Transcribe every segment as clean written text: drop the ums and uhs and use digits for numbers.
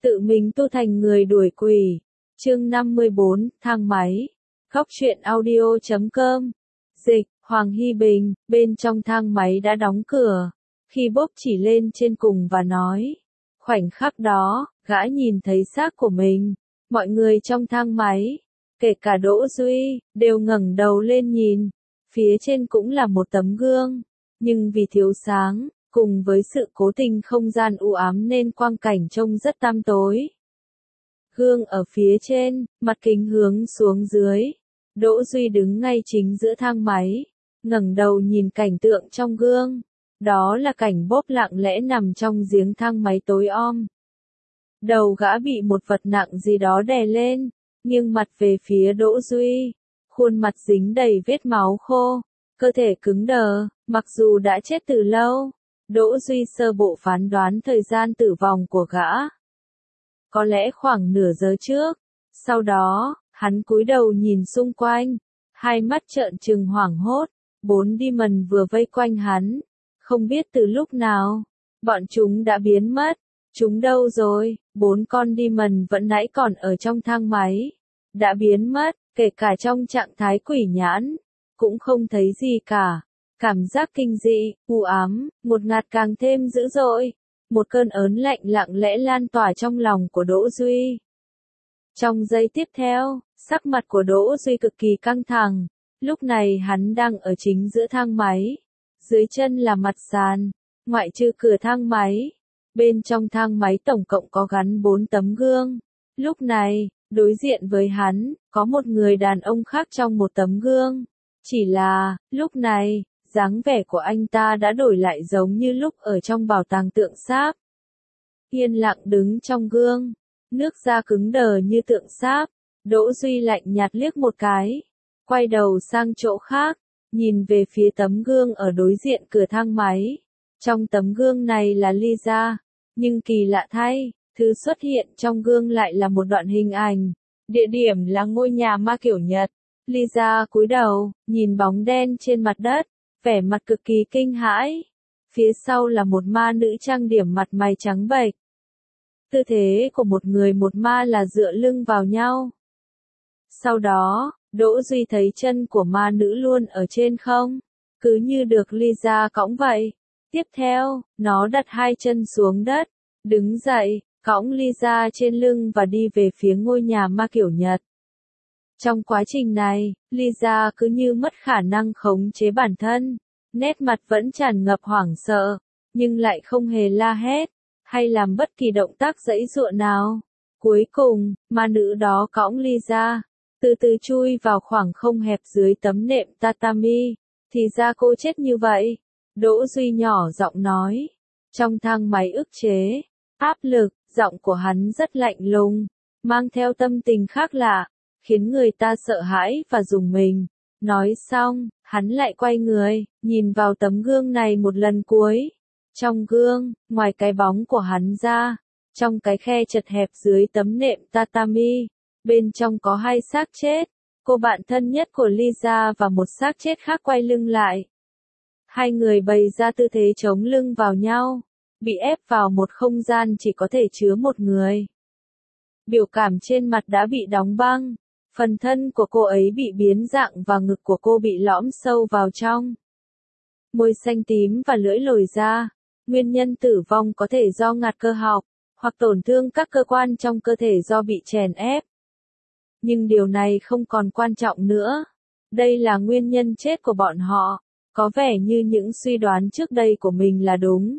tự mình tu thành người đuổi quỷ. Chương 54, thang máy. Góc truyện audio.com. Dịch, Hoàng Hy Bình, bên trong thang máy đã đóng cửa. Khi Bốp chỉ lên trên cùng và nói. Khoảnh khắc đó, gã nhìn thấy xác của mình. Mọi người trong thang máy, kể cả Đỗ Duy, đều ngẩng đầu lên nhìn. Phía trên cũng là một tấm gương. Nhưng vì thiếu sáng, cùng với sự cố tình không gian u ám nên quang cảnh trông rất tăm tối. Gương ở phía trên, mặt kính hướng xuống dưới. Đỗ Duy đứng ngay chính giữa thang máy, ngẩng đầu nhìn cảnh tượng trong gương. Đó là cảnh Bốp lặng lẽ nằm trong giếng thang máy tối om. Đầu gã bị một vật nặng gì đó đè lên, nghiêng mặt về phía Đỗ Duy. Khuôn mặt dính đầy vết máu khô, cơ thể cứng đờ, mặc dù đã chết từ lâu. Đỗ Duy sơ bộ phán đoán thời gian tử vong của gã. Có lẽ khoảng nửa giờ trước. Sau đó, hắn cúi đầu nhìn xung quanh, hai mắt trợn trừng hoảng hốt. 4 Demon vừa vây quanh hắn. Không biết từ lúc nào, bọn chúng đã biến mất. Chúng đâu rồi? 4 con Demon vẫn nãy còn ở trong thang máy. Đã biến mất, kể cả trong trạng thái quỷ nhãn. Cũng không thấy gì cả. Cảm giác kinh dị, u ám, một ngạt càng thêm dữ dội. Một cơn ớn lạnh lặng lẽ lan tỏa trong lòng của Đỗ Duy. Trong giây tiếp theo, sắc mặt của Đỗ Duy cực kỳ căng thẳng. Lúc này hắn đang ở chính giữa thang máy. Dưới chân là mặt sàn, ngoại trừ cửa thang máy. Bên trong thang máy tổng cộng có gắn 4 tấm gương. Lúc này, đối diện với hắn, có một người đàn ông khác trong một tấm gương. Chỉ là, lúc này, dáng vẻ của anh ta đã đổi lại giống như lúc ở trong bảo tàng tượng sáp. Yên lặng đứng trong gương, nước da cứng đờ như tượng sáp. Đỗ Duy lạnh nhạt liếc một cái, quay đầu sang chỗ khác, nhìn về phía tấm gương ở đối diện cửa thang máy. Trong tấm gương này là Lisa, nhưng kỳ lạ thay, thứ xuất hiện trong gương lại là một đoạn hình ảnh. Địa điểm là ngôi nhà ma kiểu Nhật. Lisa cúi đầu, nhìn bóng đen trên mặt đất, vẻ mặt cực kỳ kinh hãi. Phía sau là một ma nữ trang điểm mặt mày trắng bệch. Tư thế của một người một ma là dựa lưng vào nhau. Sau đó, Đỗ Duy thấy chân của ma nữ luôn ở trên không, cứ như được Lisa cõng vậy. Tiếp theo, nó đặt hai chân xuống đất, đứng dậy, cõng Lisa trên lưng và đi về phía ngôi nhà ma kiểu Nhật. Trong quá trình này, Lisa cứ như mất khả năng khống chế bản thân, nét mặt vẫn tràn ngập hoảng sợ, nhưng lại không hề la hét, hay làm bất kỳ động tác giãy giụa nào. Cuối cùng, ma nữ đó cõng Lisa, từ từ chui vào khoảng không hẹp dưới tấm nệm tatami. Thì ra cô chết như vậy. Đỗ Duy nhỏ giọng nói. Trong thang máy ức chế, áp lực, giọng của hắn rất lạnh lùng, mang theo tâm tình khác lạ, khiến người ta sợ hãi và rùng mình. Nói xong, hắn lại quay người, nhìn vào tấm gương này một lần cuối. Trong gương, ngoài cái bóng của hắn ra, trong cái khe chật hẹp dưới tấm nệm tatami, bên trong có 2 xác chết. Cô bạn thân nhất của Lisa và một xác chết khác quay lưng lại. Hai người bày ra tư thế chống lưng vào nhau, bị ép vào một không gian chỉ có thể chứa một người. Biểu cảm trên mặt đã bị đóng băng, phần thân của cô ấy bị biến dạng và ngực của cô bị lõm sâu vào trong. Môi xanh tím và lưỡi lồi ra. Nguyên nhân tử vong có thể do ngạt cơ học, hoặc tổn thương các cơ quan trong cơ thể do bị chèn ép. Nhưng điều này không còn quan trọng nữa. Đây là nguyên nhân chết của bọn họ. Có vẻ như những suy đoán trước đây của mình là đúng.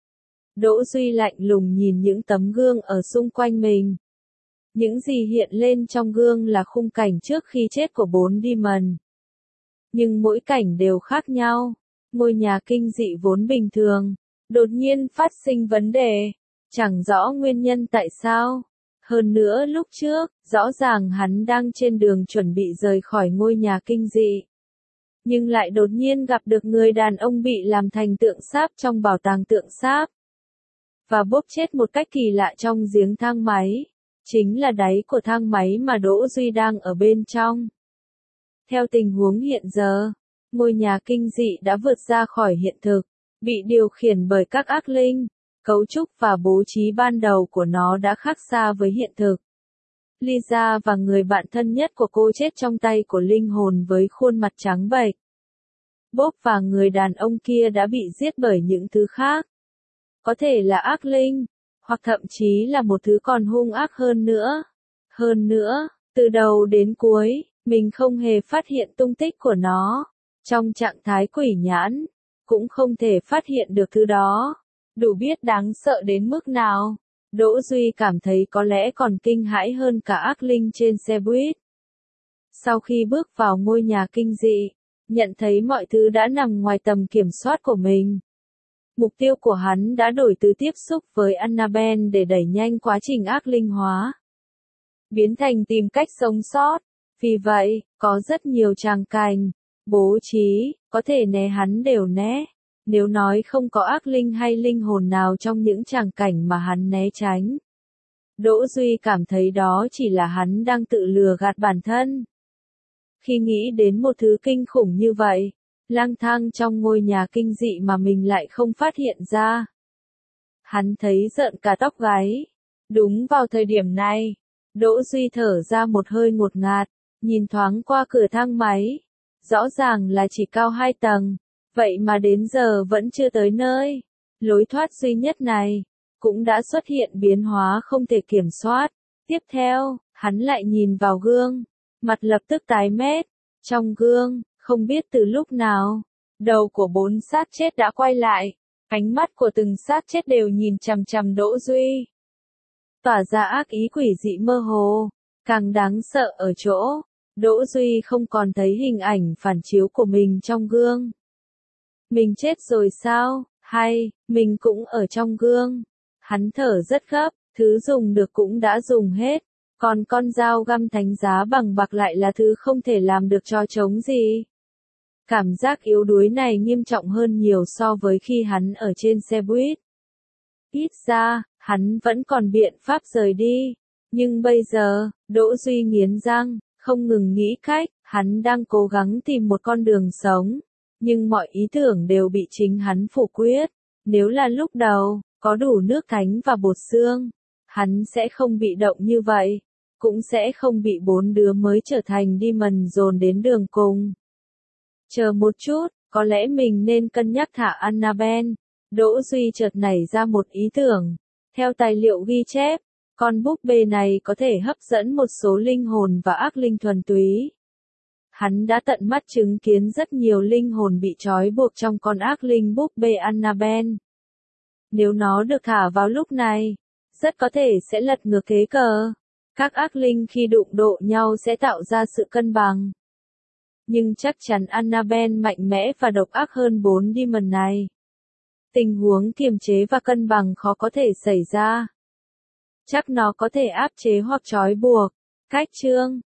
Đỗ Duy lạnh lùng nhìn những tấm gương ở xung quanh mình. Những gì hiện lên trong gương là khung cảnh trước khi chết của 4 Demon. Nhưng mỗi cảnh đều khác nhau. Ngôi nhà kinh dị vốn bình thường, đột nhiên phát sinh vấn đề. Chẳng rõ nguyên nhân tại sao. Hơn nữa lúc trước, rõ ràng hắn đang trên đường chuẩn bị rời khỏi ngôi nhà kinh dị. Nhưng lại đột nhiên gặp được người đàn ông bị làm thành tượng sáp trong bảo tàng tượng sáp. Và Bốp chết một cách kỳ lạ trong giếng thang máy. Chính là đáy của thang máy mà Đỗ Duy đang ở bên trong. Theo tình huống hiện giờ, ngôi nhà kinh dị đã vượt ra khỏi hiện thực, bị điều khiển bởi các ác linh. Cấu trúc và bố trí ban đầu của nó đã khác xa với hiện thực. Lisa và người bạn thân nhất của cô chết trong tay của linh hồn với khuôn mặt trắng bệch. Bob và người đàn ông kia đã bị giết bởi những thứ khác. Có thể là ác linh, hoặc thậm chí là một thứ còn hung ác hơn nữa. Hơn nữa, từ đầu đến cuối, mình không hề phát hiện tung tích của nó. Trong trạng thái quỷ nhãn, cũng không thể phát hiện được thứ đó. Đủ biết đáng sợ đến mức nào. Đỗ Duy cảm thấy có lẽ còn kinh hãi hơn cả ác linh trên xe buýt. Sau khi bước vào ngôi nhà kinh dị, nhận thấy mọi thứ đã nằm ngoài tầm kiểm soát của mình. Mục tiêu của hắn đã đổi từ tiếp xúc với Annabelle để đẩy nhanh quá trình ác linh hóa, biến thành tìm cách sống sót. Vì vậy, có rất nhiều tràng cảnh, bố trí, có thể né hắn đều né. Nếu nói không có ác linh hay linh hồn nào trong những tràng cảnh mà hắn né tránh, Đỗ Duy cảm thấy đó chỉ là hắn đang tự lừa gạt bản thân. Khi nghĩ đến một thứ kinh khủng như vậy, lang thang trong ngôi nhà kinh dị mà mình lại không phát hiện ra, hắn thấy rợn cả tóc gáy. Đúng vào thời điểm này, Đỗ Duy thở ra một hơi ngột ngạt, nhìn thoáng qua cửa thang máy. Rõ ràng là chỉ cao 2 tầng, vậy mà đến giờ vẫn chưa tới nơi. Lối thoát duy nhất này, cũng đã xuất hiện biến hóa không thể kiểm soát. Tiếp theo, hắn lại nhìn vào gương, mặt lập tức tái mét. Trong gương, không biết từ lúc nào, đầu của 4 xác chết đã quay lại. Ánh mắt của từng xác chết đều nhìn chằm chằm Đỗ Duy, tỏa ra ác ý quỷ dị mơ hồ. Càng đáng sợ ở chỗ, Đỗ Duy không còn thấy hình ảnh phản chiếu của mình trong gương. Mình chết rồi sao? Hay, mình cũng ở trong gương? Hắn thở rất gấp, thứ dùng được cũng đã dùng hết. Còn con dao găm thánh giá bằng bạc lại là thứ không thể làm được cho trống gì. Cảm giác yếu đuối này nghiêm trọng hơn nhiều so với khi hắn ở trên xe buýt. Ít ra, hắn vẫn còn biện pháp rời đi. Nhưng bây giờ, Đỗ Duy nghiến răng, không ngừng nghĩ cách, hắn đang cố gắng tìm một con đường sống. Nhưng mọi ý tưởng đều bị chính hắn phủ quyết. Nếu là lúc đầu, có đủ nước thánh và bột xương, hắn sẽ không bị động như vậy. Cũng sẽ không bị 4 đứa mới trở thành Demon dồn đến đường cùng. Chờ một chút, có lẽ mình nên cân nhắc thả Annabelle. Đỗ Duy chợt nảy ra một ý tưởng. Theo tài liệu ghi chép, con búp bê này có thể hấp dẫn một số linh hồn và ác linh thuần túy. Hắn đã tận mắt chứng kiến rất nhiều linh hồn bị trói buộc trong con ác linh búp bê Annabelle. Nếu nó được thả vào lúc này, rất có thể sẽ lật ngược thế cờ. Các ác linh khi đụng độ nhau sẽ tạo ra sự cân bằng. Nhưng chắc chắn Annabelle mạnh mẽ và độc ác hơn 4 demon này. Tình huống kiềm chế và cân bằng khó có thể xảy ra. Chắc nó có thể áp chế hoặc trói buộc. Cách chương